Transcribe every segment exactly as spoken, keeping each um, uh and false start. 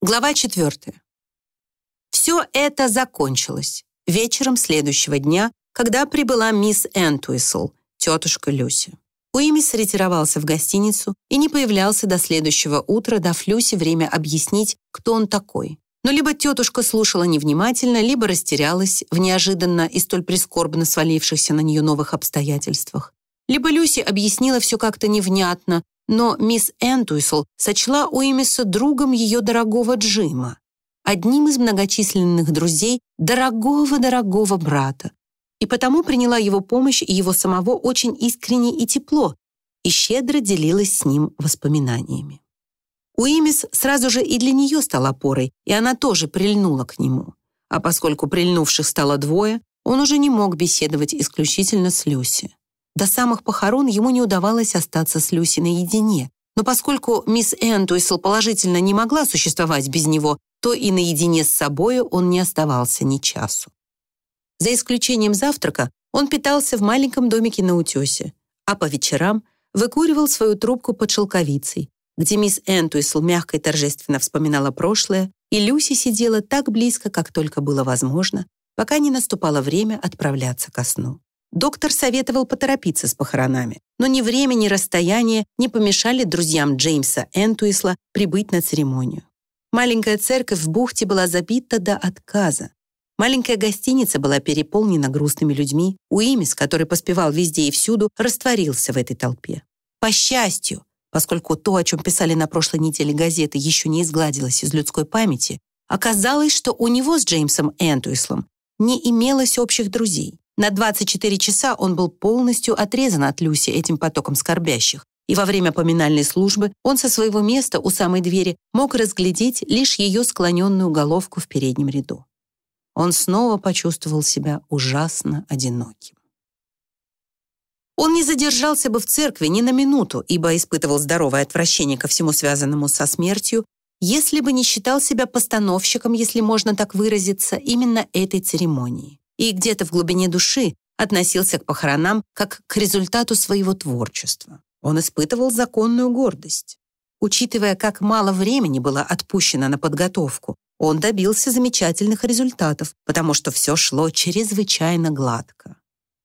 Глава четвертая. Все это закончилось вечером следующего дня, когда прибыла мисс Энтуисл, тетушка Люси. Уимис ретировался в гостиницу и не появлялся до следующего утра, дав Люси время объяснить, кто он такой. Но либо тетушка слушала невнимательно, либо растерялась в неожиданно и столь прискорбно свалившихся на нее новых обстоятельствах. Либо Люси объяснила все как-то невнятно, но мисс Энтуисл сочла Уимиса другом ее дорогого Джима, одним из многочисленных друзей дорогого-дорогого брата, и потому приняла его помощь и его самого очень искренне и тепло, и щедро делилась с ним воспоминаниями. Уимис сразу же и для нее стал опорой, и она тоже прильнула к нему. А поскольку прильнувших стало двое, он уже не мог беседовать исключительно с Люси. До самых похорон ему не удавалось остаться с Люси наедине, но поскольку мисс Энтуисл положительно не могла существовать без него, то и наедине с собою он не оставался ни часу. За исключением завтрака он питался в маленьком домике на утесе, а по вечерам выкуривал свою трубку под шелковицей, где мисс Энтуисл мягко и торжественно вспоминала прошлое, и Люси сидела так близко, как только было возможно, пока не наступало время отправляться ко сну. Доктор советовал поторопиться с похоронами, но ни время, ни расстояние не помешали друзьям Джеймса Энтуисла прибыть на церемонию. Маленькая церковь в бухте была забита до отказа. Маленькая гостиница была переполнена грустными людьми. Уимис, который поспевал везде и всюду, растворился в этой толпе. По счастью, поскольку то, о чем писали на прошлой неделе газеты, еще не изгладилось из людской памяти, оказалось, что у него с Джеймсом Энтуислом не имелось общих друзей. На двадцать четыре часа он был полностью отрезан от Люси этим потоком скорбящих, и во время поминальной службы он со своего места у самой двери мог разглядеть лишь ее склоненную головку в переднем ряду. Он снова почувствовал себя ужасно одиноким. Он не задержался бы в церкви ни на минуту, ибо испытывал здоровое отвращение ко всему связанному со смертью, если бы не считал себя постановщиком, если можно так выразиться, именно этой церемонии. И где-то в глубине души относился к похоронам как к результату своего творчества. Он испытывал законную гордость. Учитывая, как мало времени было отпущено на подготовку, он добился замечательных результатов, потому что все шло чрезвычайно гладко.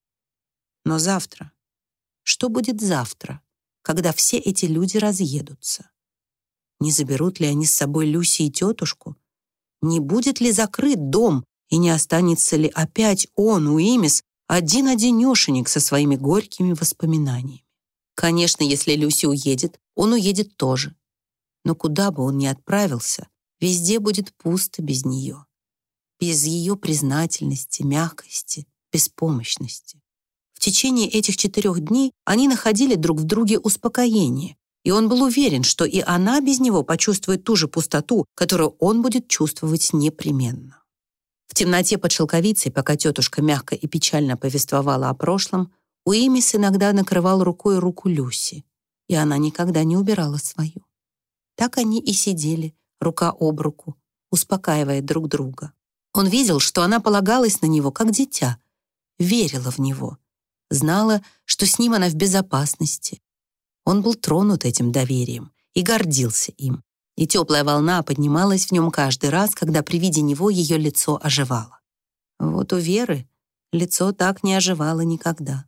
Но завтра? Что будет завтра, когда все эти люди разъедутся? Не заберут ли они с собой Люси и тетушку? Не будет ли закрыт дом, и не останется ли опять он, Уимис, один-одинешенек со своими горькими воспоминаниями? Конечно, если Люси уедет, он уедет тоже. Но куда бы он ни отправился, везде будет пусто без нее. Без ее признательности, мягкости, беспомощности. В течение этих четырех дней они находили друг в друге успокоение, и он был уверен, что и она без него почувствует ту же пустоту, которую он будет чувствовать непременно. В темноте под шелковицей, пока тетушка мягко и печально повествовала о прошлом, Уимис иногда накрывал рукой руку Люси, и она никогда не убирала свою. Так они и сидели, рука об руку, успокаивая друг друга. Он видел, что она полагалась на него, как дитя, верила в него, знала, что с ним она в безопасности. Он был тронут этим доверием и гордился им. И теплая волна поднималась в нем каждый раз, когда при виде него ее лицо оживало. Вот у Веры лицо так не оживало никогда.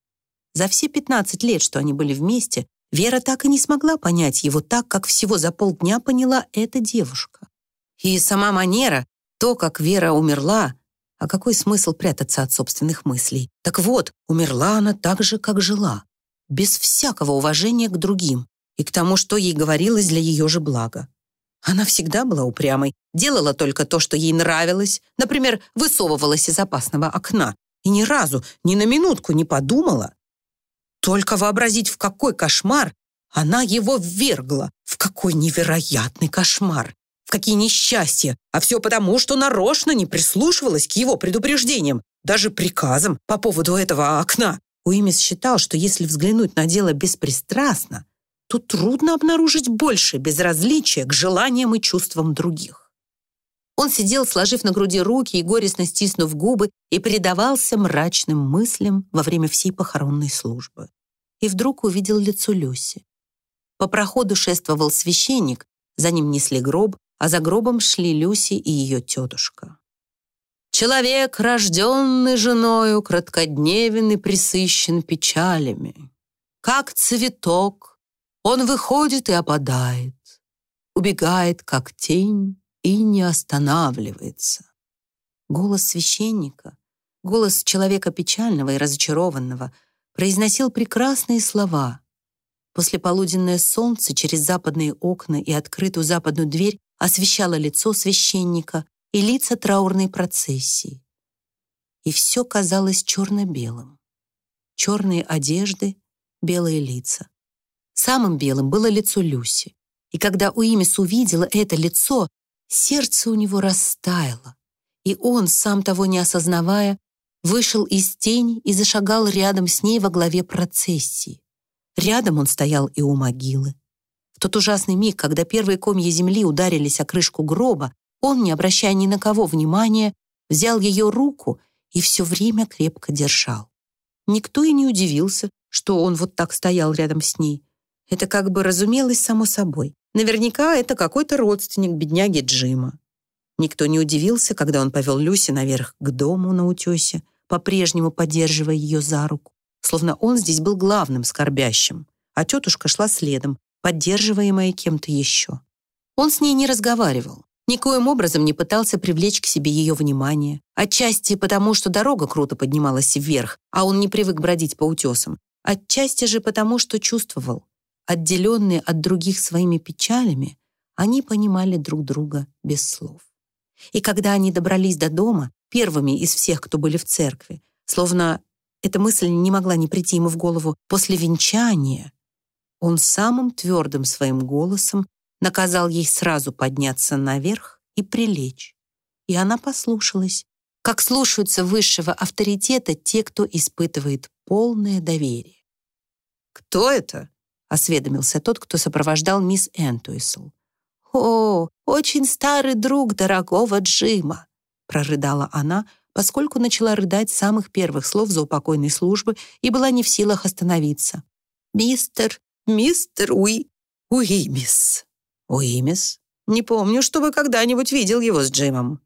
За все пятнадцать лет, что они были вместе, Вера так и не смогла понять его так, как всего за полдня поняла эта девушка. И сама манера, то, как Вера умерла, а какой смысл прятаться от собственных мыслей? Так вот, умерла она так же, как жила, без всякого уважения к другим и к тому, что ей говорилось для ее же блага. Она всегда была упрямой, делала только то, что ей нравилось, например, высовывалась из опасного окна, и ни разу, ни на минутку не подумала. Только вообразить, в какой кошмар она его ввергла, в какой невероятный кошмар, в какие несчастья, а все потому, что нарочно не прислушивалась к его предупреждениям, даже приказам по поводу этого окна. Уимис считал, что если взглянуть на дело беспристрастно, то трудно обнаружить больше безразличия к желаниям и чувствам других. Он сидел, сложив на груди руки и горестно стиснув губы, и предавался мрачным мыслям во время всей похоронной службы. И вдруг увидел лицо Люси. По проходу шествовал священник, за ним несли гроб, а за гробом шли Люси и ее тетушка. «Человек, рожденный женою, краткодневен и пресыщен печалями. Как цветок, он выходит и опадает, убегает, как тень, и не останавливается». Голос священника, голос человека печального и разочарованного, произносил прекрасные слова. Послеполуденное солнце через западные окна и открытую западную дверь освещало лицо священника и лица траурной процессии. И все казалось черно-белым. Черные одежды, белые лица. Самым белым было лицо Люси. И когда Уимис увидела это лицо, сердце у него растаяло, и он, сам того не осознавая, вышел из тени и зашагал рядом с ней во главе процессии. Рядом он стоял и у могилы. В тот ужасный миг, когда первые комья земли ударились о крышку гроба, он, не обращая ни на кого внимания, взял ее руку и все время крепко держал. Никто и не удивился, что он вот так стоял рядом с ней. Это как бы разумелось само собой. Наверняка это какой-то родственник бедняги Джима. Никто не удивился, когда он повел Люси наверх к дому на утесе, по-прежнему поддерживая ее за руку, словно он здесь был главным скорбящим, а тетушка шла следом, поддерживаемая кем-то еще. Он с ней не разговаривал, никоим образом не пытался привлечь к себе ее внимание, отчасти потому, что дорога круто поднималась вверх, а он не привык бродить по утесам, отчасти же потому, что чувствовал, отделенные от других своими печалями, они понимали друг друга без слов. И когда они добрались до дома, первыми из всех, кто были в церкви, словно эта мысль не могла не прийти ему в голову, после венчания, он самым твердым своим голосом наказал ей сразу подняться наверх и прилечь. И она послушалась, как слушаются высшего авторитета те, кто испытывает полное доверие. «Кто это?» — осведомился тот, кто сопровождал мисс Энтуисл. «О, очень старый друг дорогого Джима», — прорыдала она, поскольку начала рыдать с самых первых слов заупокойной службы и была не в силах остановиться. «Мистер, мистер Уи... Уимис». «Уимис? Не помню, чтобы когда-нибудь видел его с Джимом».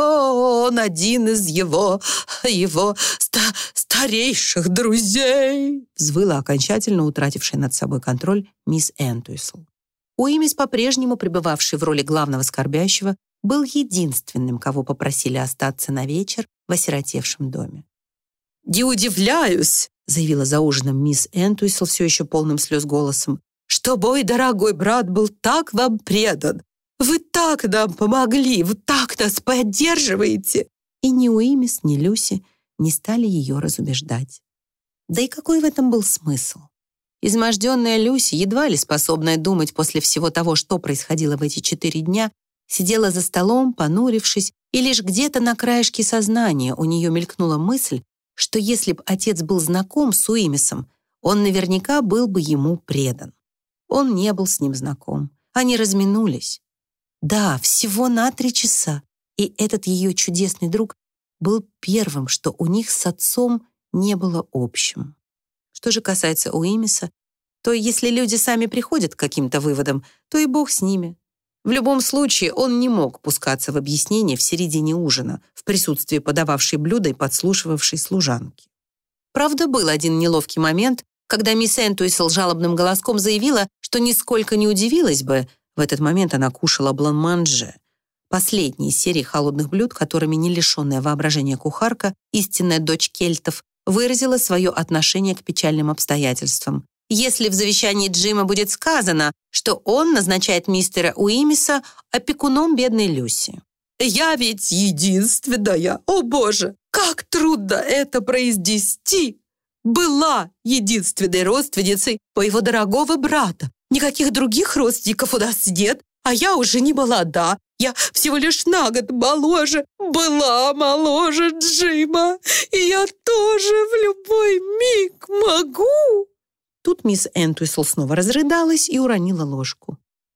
«О, он один из его... его ста старейших друзей», взвыла окончательно утратившая над собой контроль мисс Энтуисл. Уимис, по-прежнему пребывавший в роли главного скорбящего, был единственным, кого попросили остаться на вечер в осиротевшем доме. «Не удивляюсь», — заявила за ужином мисс Энтуисл все еще полным слез голосом, «что мой дорогой брат был так вам предан. Вы так нам помогли, вы так нас поддерживаете». И ни Уимис, ни Люси не стали ее разубеждать. Да и какой в этом был смысл? Изможденная Люси, едва ли способная думать после всего того, что происходило в эти четыре дня, сидела за столом, понурившись, и лишь где-то на краешке сознания у нее мелькнула мысль, что если бы отец был знаком с Уимисом, он наверняка был бы ему предан. Он не был с ним знаком. Они разминулись. Да, всего на три часа. И этот ее чудесный друг был первым, что у них с отцом не было общим. Что же касается Уимиса, то если люди сами приходят к каким-то выводам, то и бог с ними. В любом случае, он не мог пускаться в объяснение в середине ужина, в присутствии подававшей блюда и подслушивавшей служанки. Правда, был один неловкий момент, когда мисс Энтуисл жалобным голоском заявила, что нисколько не удивилась бы, в этот момент она кушала блан-манже, последней из серии холодных блюд, которыми не лишенная воображения кухарка, истинная дочь кельтов, выразила свое отношение к печальным обстоятельствам. Если в завещании Джима будет сказано, что он назначает мистера Уимиса опекуном бедной Люси. «Я ведь единственная, о боже, как трудно это произнести! Была единственной родственницей моего дорогого брата. Никаких других родственников у нас нет, а я уже не молода. Я всего лишь на год моложе, была моложе Джима, и я тоже в любой миг могу». Тут мисс Энтуисл снова разрыдалась и уронила ложку.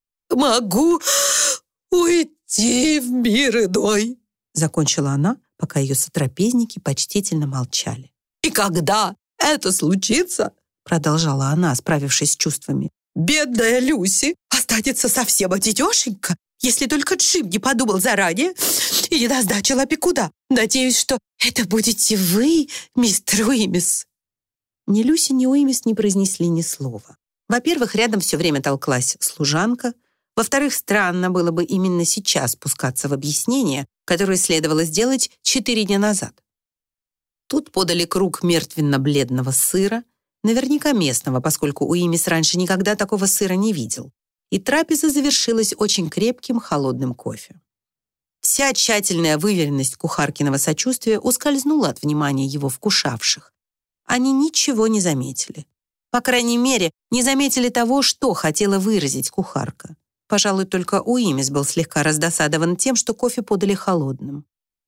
«Могу уйти в мир иной», закончила она, пока ее сотрапезники почтительно молчали. «И когда это случится, продолжала она, справившись с чувствами, бедная Люси останется совсем одинешенька. Если только Джим не подумал заранее и не назначил опекуна. Надеюсь, что это будете вы, мистер Уимис». Ни Люси, ни Уимис не произнесли ни слова. Во-первых, рядом все время толклась служанка. Во-вторых, странно было бы именно сейчас спускаться в объяснение, которое следовало сделать четыре дня назад. Тут подали круг мертвенно-бледного сыра, наверняка местного, поскольку Уимис раньше никогда такого сыра не видел. И трапеза завершилась очень крепким холодным кофе. Вся тщательная выверенность кухаркиного сочувствия ускользнула от внимания его вкушавших. Они ничего не заметили. По крайней мере, не заметили того, что хотела выразить кухарка. Пожалуй, только Уимис был слегка раздосадован тем, что кофе подали холодным.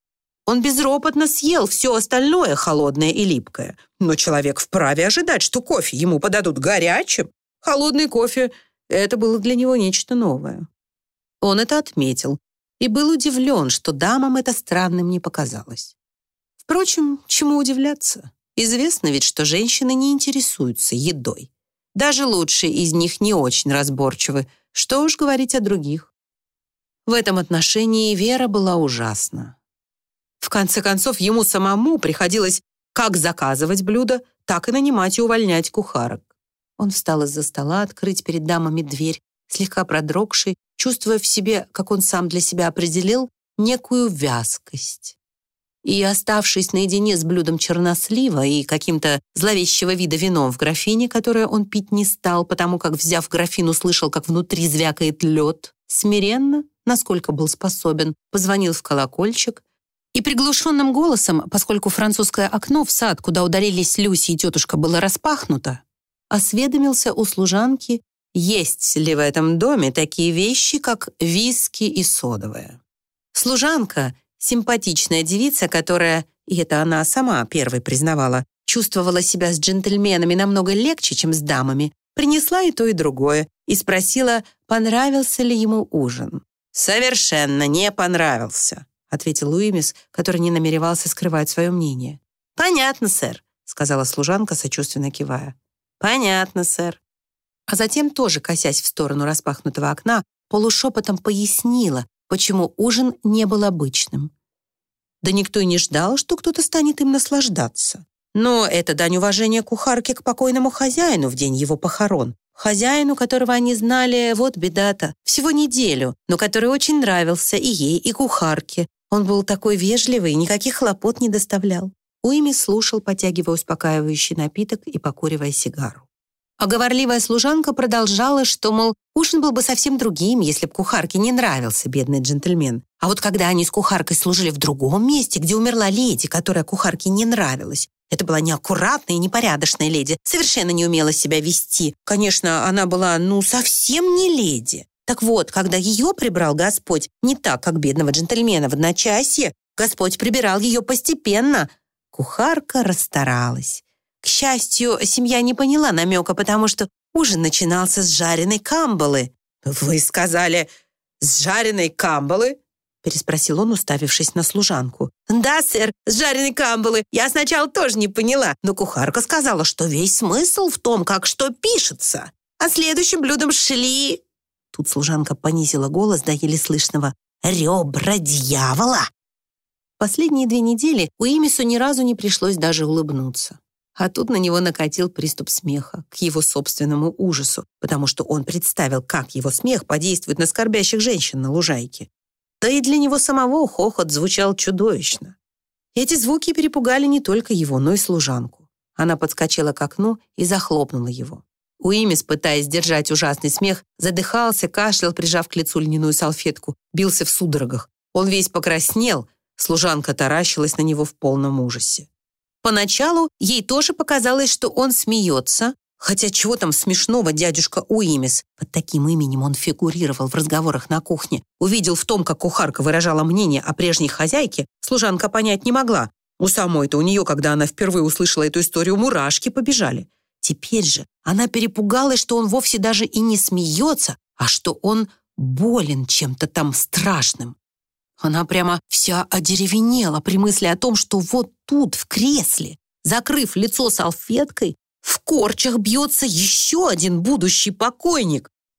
Он безропотно съел все остальное холодное и липкое. Но человек вправе ожидать, что кофе ему подадут горячим. Холодный кофе — это было для него нечто новое. Он это отметил и был удивлен, что дамам это странным не показалось. Впрочем, чему удивляться? Известно ведь, что женщины не интересуются едой. Даже лучшие из них не очень разборчивы. Что уж говорить о других. В этом отношении Вера была ужасна. В конце концов, ему самому приходилось как заказывать блюда, так и нанимать и увольнять кухарок. Он встал из-за стола, открыть перед дамами дверь, слегка продрогший, чувствуя в себе, как он сам для себя определил, некую вязкость. И, оставшись наедине с блюдом чернослива и каким-то зловещего вида вином в графине, которое он пить не стал, потому как, взяв графин, услышал, как внутри звякает лед, смиренно, насколько был способен, позвонил в колокольчик и приглушенным голосом, поскольку французское окно в сад, куда удалились Люси и тетушка, было распахнуто, осведомился у служанки, есть ли в этом доме такие вещи, как виски и содовое. Служанка, симпатичная девица, которая, и это она сама первой признавала, чувствовала себя с джентльменами намного легче, чем с дамами, принесла и то, и другое, и спросила, понравился ли ему ужин. «Совершенно не понравился», — ответил Уимис, который не намеревался скрывать свое мнение. «Понятно, сэр», — сказала служанка, сочувственно кивая. «Понятно, сэр». А затем, тоже косясь в сторону распахнутого окна, полушепотом пояснила, почему ужин не был обычным. Да никто и не ждал, что кто-то станет им наслаждаться. Но это дань уважения кухарке к покойному хозяину в день его похорон. Хозяину, которого они знали, вот беда-то, всего неделю, но который очень нравился и ей, и кухарке. Он был такой вежливый и никаких хлопот не доставлял. Уимис слушал, потягивая успокаивающий напиток и покуривая сигару. А говорливая служанка продолжала, что, мол, ужин был бы совсем другим, если б кухарке не нравился бедный джентльмен. А вот когда они с кухаркой служили в другом месте, где умерла леди, которая кухарке не нравилась, это была неаккуратная и непорядочная леди, совершенно не умела себя вести. Конечно, она была, ну, совсем не леди. Так вот, когда ее прибрал Господь, не так, как бедного джентльмена в одночасье, Господь прибирал ее постепенно. Кухарка расстаралась. К счастью, семья не поняла намека, потому что ужин начинался с жареной камбалы. «Вы сказали, с жареной камбалы?» переспросил он, уставившись на служанку. «Да, сэр, с жареной камбалы. Я сначала тоже не поняла, но кухарка сказала, что весь смысл в том, как что пишется. А следующим блюдом шли...» Тут служанка понизила голос до еле слышного «ребра дьявола». Последние две недели Уимису ни разу не пришлось даже улыбнуться. А тут на него накатил приступ смеха, к его собственному ужасу, потому что он представил, как его смех подействует на скорбящих женщин на лужайке. Да и для него самого хохот звучал чудовищно. Эти звуки перепугали не только его, но и служанку. Она подскочила к окну и захлопнула его. Уимис, пытаясь сдержать ужасный смех, задыхался, кашлял, прижав к лицу льняную салфетку, бился в судорогах. Он весь покраснел, служанка таращилась на него в полном ужасе. Поначалу ей тоже показалось, что он смеется, хотя чего там смешного дядюшка Уимис, под таким именем он фигурировал в разговорах на кухне, увидел в том, как кухарка выражала мнение о прежней хозяйке, служанка понять не могла. У самой-то у нее, когда она впервые услышала эту историю, мурашки побежали. Теперь же она перепугалась, что он вовсе даже и не смеется, а что он болен чем-то там страшным. Она прямо вся одеревенела при мысли о том, что вот тут, в кресле, закрыв лицо салфеткой, в корчах бьется еще один будущий покойник.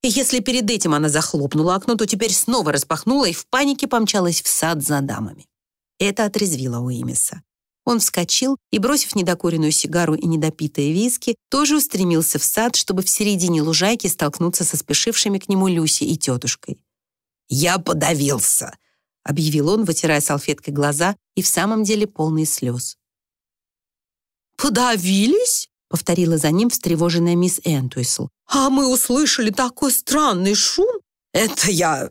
И если перед этим она захлопнула окно, то теперь снова распахнула и в панике помчалась в сад за дамами. Это отрезвило Уимиса. Он вскочил и, бросив недокуренную сигару и недопитые виски, тоже устремился в сад, чтобы в середине лужайки столкнуться со спешившими к нему Люси и тетушкой. «Я подавился», — объявил он, вытирая салфеткой глаза и в самом деле полные слез. «Подавились?» — повторила за ним встревоженная мисс Энтуисл. «А мы услышали такой странный шум!» «Это я...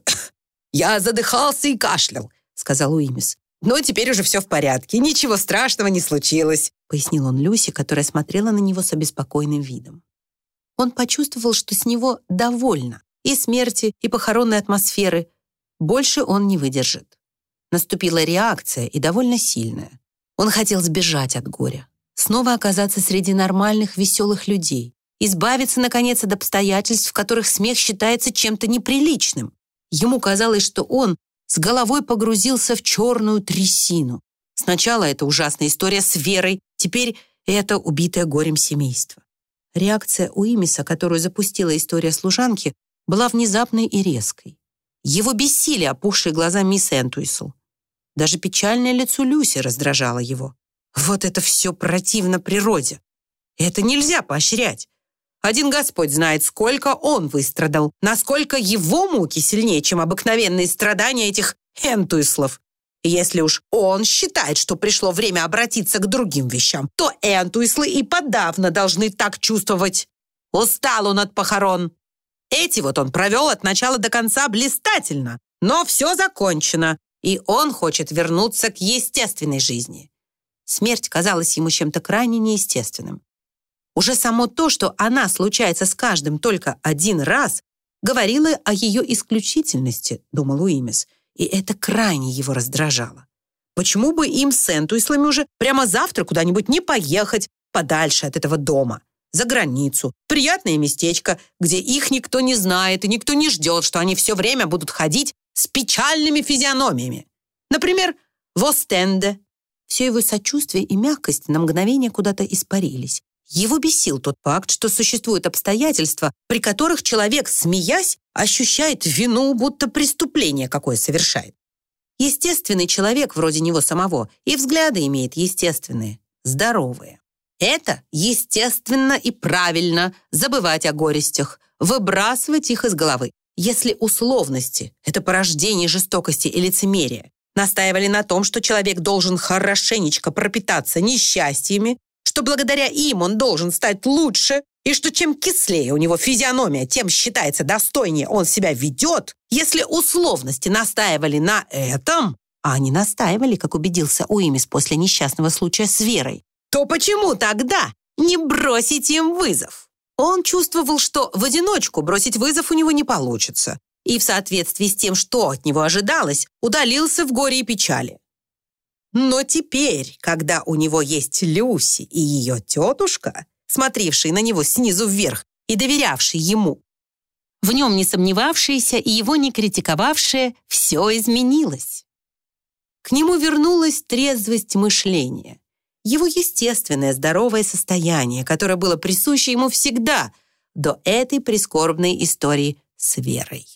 я задыхался и кашлял», — сказал Уимис. «Но теперь уже все в порядке, ничего страшного не случилось», — пояснил он Люси, которая смотрела на него с обеспокоенным видом. Он почувствовал, что с него довольно и смерти, и похоронной атмосферы. Больше он не выдержит. Наступила реакция, и довольно сильная. Он хотел сбежать от горя, снова оказаться среди нормальных, веселых людей, избавиться, наконец, от обстоятельств, в которых смех считается чем-то неприличным. Ему казалось, что он с головой погрузился в черную трясину. Сначала это ужасная история с Верой, теперь это убитое горем семейство. Реакция Уимиса, которую запустила история служанки, была внезапной и резкой. Его бесили опухшие глаза мисс Энтуисл. Даже печальное лицо Люси раздражало его. Вот это все противно природе. Это нельзя поощрять. Один Господь знает, сколько он выстрадал, насколько его муки сильнее, чем обыкновенные страдания этих Энтуислов. И если уж он считает, что пришло время обратиться к другим вещам, то Энтуислы и подавно должны так чувствовать. Устал он от похорон. Эти вот он провел от начала до конца блистательно, но все закончено, и он хочет вернуться к естественной жизни. Смерть казалась ему чем-то крайне неестественным. Уже само то, что она случается с каждым только один раз, говорило о ее исключительности, думал Уимис, и это крайне его раздражало. Почему бы им с Энтуислами уже прямо завтра куда-нибудь не поехать подальше от этого дома, за границу, приятное местечко, где их никто не знает и никто не ждет, что они все время будут ходить с печальными физиономиями. Например, в Остенде. Все его сочувствие и мягкость на мгновение куда-то испарились. Его бесил тот факт, что существуют обстоятельства, при которых человек, смеясь, ощущает вину, будто преступление какое совершает. Естественный человек вроде него самого и взгляды имеет естественные, здоровые. Это естественно и правильно забывать о горестях, выбрасывать их из головы. Если условности — это порождение жестокости и лицемерия, настаивали на том, что человек должен хорошенечко пропитаться несчастьями, что благодаря им он должен стать лучше, и что чем кислее у него физиономия, тем считается достойнее он себя ведет, если условности настаивали на этом, а они настаивали, как убедился Уимис после несчастного случая с Верой, то почему тогда не бросить им вызов? Он чувствовал, что в одиночку бросить вызов у него не получится, и в соответствии с тем, что от него ожидалось, удалился в горе и печали. Но теперь, когда у него есть Люси и ее тетушка, смотревшие на него снизу вверх и доверявшие ему, в нем не сомневавшиеся и его не критиковавшие, все изменилось. К нему вернулась трезвость мышления, его естественное здоровое состояние, которое было присуще ему всегда до этой прискорбной истории с Верой.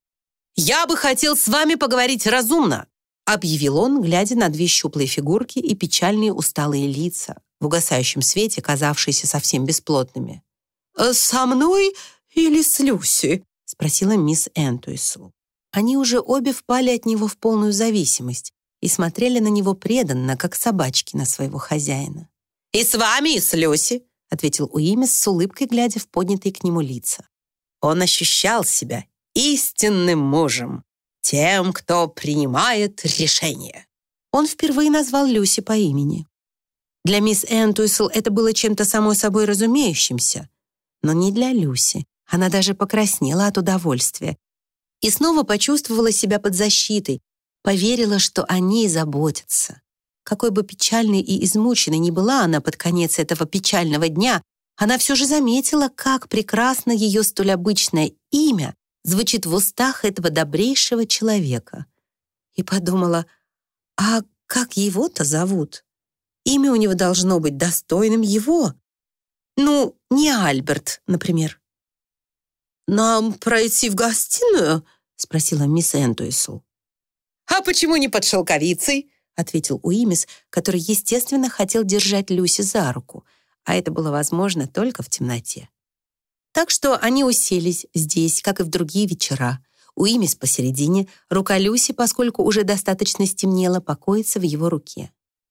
«Я бы хотел с вами поговорить разумно», объявил он, глядя на две щуплые фигурки и печальные усталые лица, в угасающем свете казавшиеся совсем бесплотными. «Со мной или с Люси?» — спросила мисс Энтуисл. Они уже обе впали от него в полную зависимость и смотрели на него преданно, как собачки на своего хозяина. «И с вами, и с Люси», — ответил Уимис с улыбкой, глядя в поднятые к нему лица. Он ощущал себя истинным мужем, тем, кто принимает решение. Он впервые назвал Люси по имени. Для мисс Энтуисл это было чем-то само собой разумеющимся, но не для Люси. Она даже покраснела от удовольствия и снова почувствовала себя под защитой, поверила, что о ней заботятся. Какой бы печальной и измученной ни была она под конец этого печального дня, она все же заметила, как прекрасно ее столь обычное имя звучит в устах этого добрейшего человека. И подумала, а как его-то зовут? Имя у него должно быть достойным его. Ну, не Альберт, например. «Нам пройти в гостиную?» — спросила мисс Энтуисл. «А почему не под шелковицей?» — ответил Уимис, который, естественно, хотел держать Люси за руку, а это было возможно только в темноте. Так что они уселись здесь, как и в другие вечера. Уимис посередине, рука Люси, поскольку уже достаточно стемнело, покоится в его руке.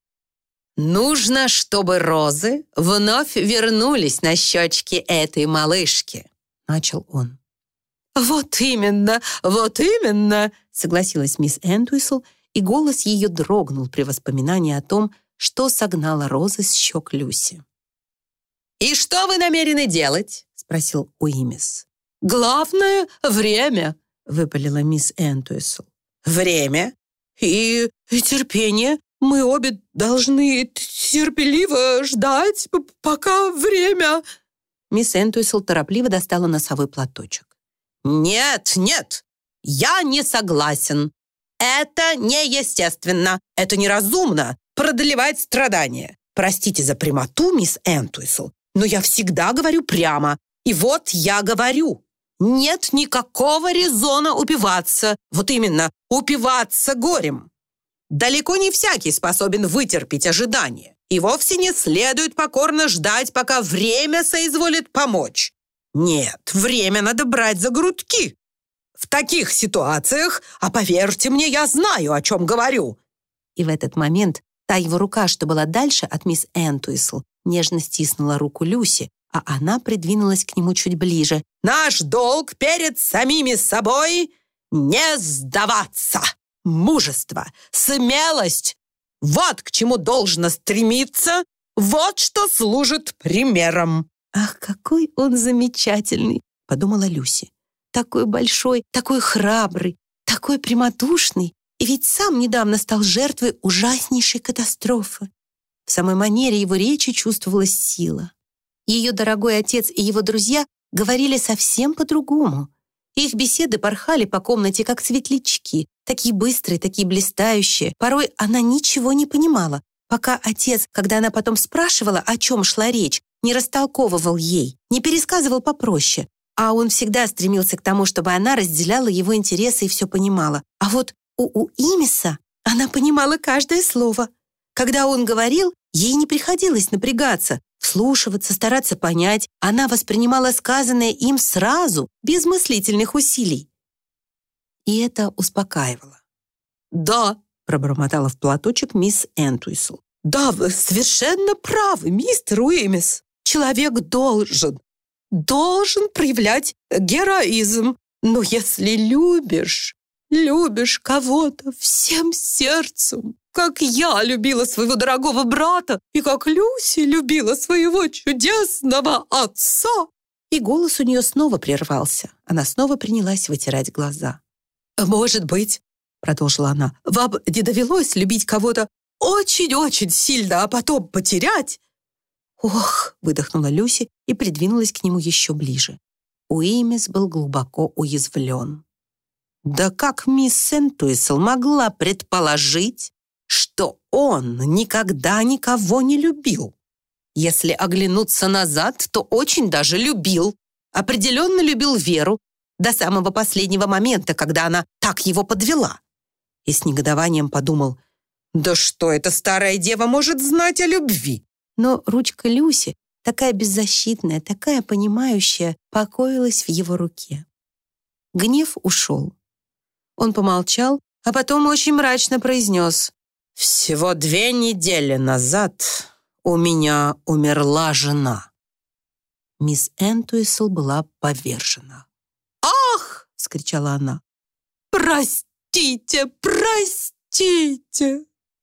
«Нужно, чтобы розы вновь вернулись на щечки этой малышки», — начал он. «Вот именно, вот именно», — согласилась мисс Энтуисл, и голос ее дрогнул при воспоминании о том, что согнало розы с щек Люси. «И что вы намерены делать?» — спросил Уимис. «Главное — время», — выпалила мисс Энтуисл. «Время и, и терпение. Мы обе должны терпеливо ждать, пока время...» Мисс Энтуисл торопливо достала носовой платочек. «Нет, нет, я не согласен. Это неестественно, это неразумно продлевать страдания. Простите за прямоту, мисс Энтуисл, но я всегда говорю прямо. И вот я говорю, нет никакого резона упиваться, вот именно, упиваться горем. Далеко не всякий способен вытерпеть ожидание, и вовсе не следует покорно ждать, пока время соизволит помочь. Нет, время надо брать за грудки. В таких ситуациях, а поверьте мне, я знаю, о чем говорю». И в этот момент та его рука, что была дальше от мисс Энтуисл, нежно стиснула руку Люси, а она придвинулась к нему чуть ближе. «Наш долг перед самими собой — не сдаваться. Мужество, смелость — вот к чему должно стремиться, вот что служит примером». «Ах, какой он замечательный!» — подумала Люси. «Такой большой, такой храбрый, такой прямодушный, и ведь сам недавно стал жертвой ужаснейшей катастрофы». В самой манере его речи чувствовалась сила. Ее дорогой отец и его друзья говорили совсем по-другому. Их беседы порхали по комнате, как светлячки, такие быстрые, такие блистающие. Порой она ничего не понимала, пока отец, когда она потом спрашивала, о чем шла речь, не растолковывал ей, не пересказывал попроще. А он всегда стремился к тому, чтобы она разделяла его интересы и все понимала. А вот у Уимиса она понимала каждое слово. Когда он говорил, ей не приходилось напрягаться, вслушиваться, стараться понять. Она воспринимала сказанное им сразу, без мыслительных усилий. И это успокаивало. «Да», — пробормотала в платочек мисс Энтуисл. «Да, вы совершенно правы, мистер Уимис. Человек должен, должен проявлять героизм. Но если любишь, любишь кого-то всем сердцем, как я любила своего дорогого брата и как Люси любила своего чудесного отца». И голос у нее снова прервался. Она снова принялась вытирать глаза. «Может быть, — продолжила она, — вам не довелось любить кого-то очень-очень сильно, а потом потерять?» «Ох!» — выдохнула Люси и придвинулась к нему еще ближе. Уимис был глубоко уязвлен. Да как мисс Энтуисл могла предположить, что он никогда никого не любил? Если оглянуться назад, то очень даже любил. Определенно любил Веру до самого последнего момента, когда она так его подвела. И с негодованием подумал, да что эта старая дева может знать о любви? Но ручка Люси, такая беззащитная, такая понимающая, покоилась в его руке. Гнев ушел. Он помолчал, а потом очень мрачно произнес: «Всего две недели назад у меня умерла жена». Мисс Энтуисл была повержена. «Ах!» — вскричала она. «Простите, простите!»